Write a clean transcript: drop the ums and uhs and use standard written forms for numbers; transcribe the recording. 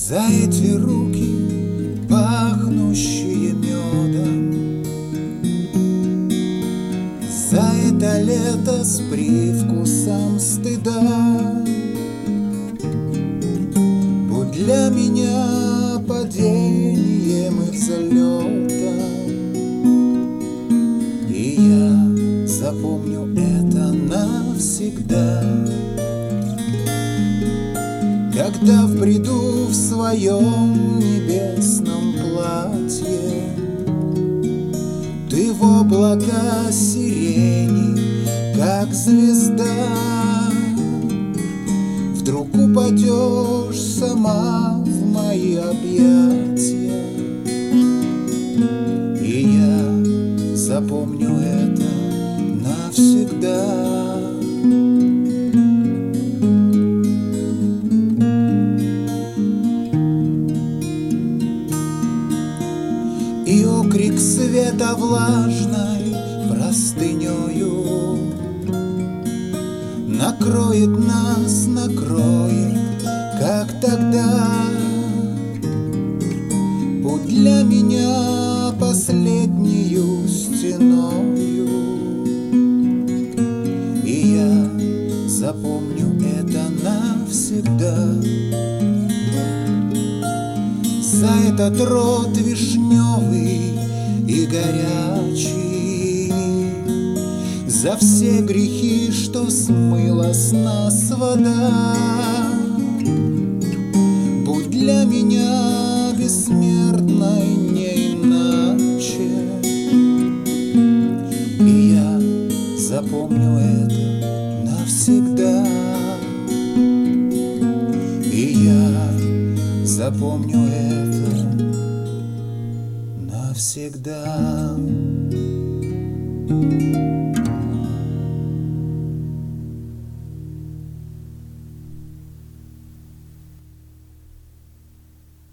За эти руки, пахнущие медом, за это лето с привкусом стыда. Будь для меня падением и взлетом, и я запомню это навсегда. Когда вбреду в своем небесном платье ты в облака сирени, как звезда, вдруг упадешь сама в мои объятия, и я запомню это навсегда. И окрик света влажной простынёю накроет нас, накроет, как тогда. Будь для меня последнею стеною, и я запомню это навсегда. За этот рот вишневый и горячий, за все грехи, что смыла с нас вода. Будь для меня бессмертной не иначе, и я запомню это навсегда. И я запомню это навсегда.